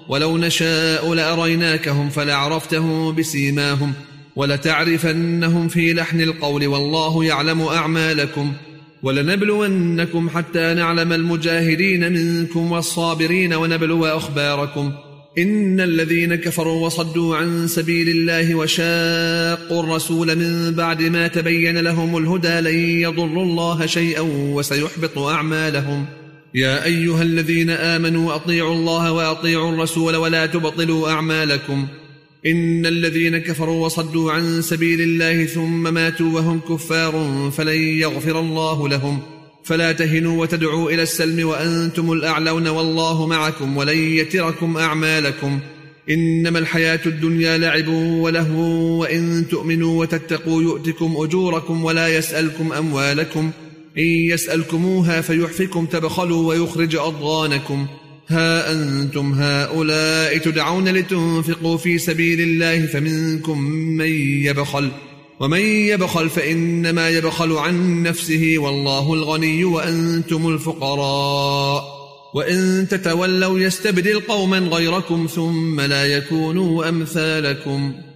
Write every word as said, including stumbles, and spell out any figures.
ولو نشاء لأريناكهم فلعرفتهم بسيماهم ولتعرفنهم في لحن القول والله يعلم أعمالكم ولنبلونكم حتى نعلم المجاهدين منكم والصابرين ونبلو أخباركم إن الذين كفروا وصدوا عن سبيل الله وشاقوا الرسول من بعد ما تبين لهم الهدى لن يضروا الله شيئا وسيحبط أعمالهم يا أيها الذين آمنوا أطيعوا الله وأطيعوا الرسول ولا تبطلوا أعمالكم إن الذين كفروا وصدوا عن سبيل الله ثم ماتوا وهم كفار فلن يغفر الله لهم فلا تهنوا وتدعوا إلى السلم وأنتم الأعلون والله معكم ولن يتركم أعمالكم إنما الحياة الدنيا لعب ولهو وإن تؤمنوا وتتقوا يؤتكم أجوركم ولا يسألكم أموالكم إن يسألكموها فيحفكم تبخلوا ويخرج أضغانكم ها أنتم هؤلاء تدعون لتنفقوا في سبيل الله فمنكم من يبخل ومن يبخل فإنما يبخل عن نفسه والله الغني وأنتم الفقراء وإن تتولوا يستبدل قوما غيركم ثم لا يكونوا أمثالكم